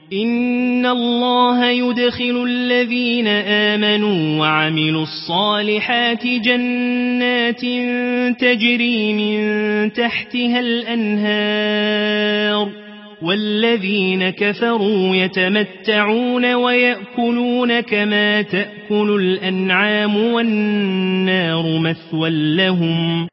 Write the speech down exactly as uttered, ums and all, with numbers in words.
إن الله يدخل الذين آمنوا وعملوا الصالحات جنات تجري من تحتها الأنهار والذين كفروا يتمتعون ويأكلون كما تأكل الأنعام والنار مثوى لهم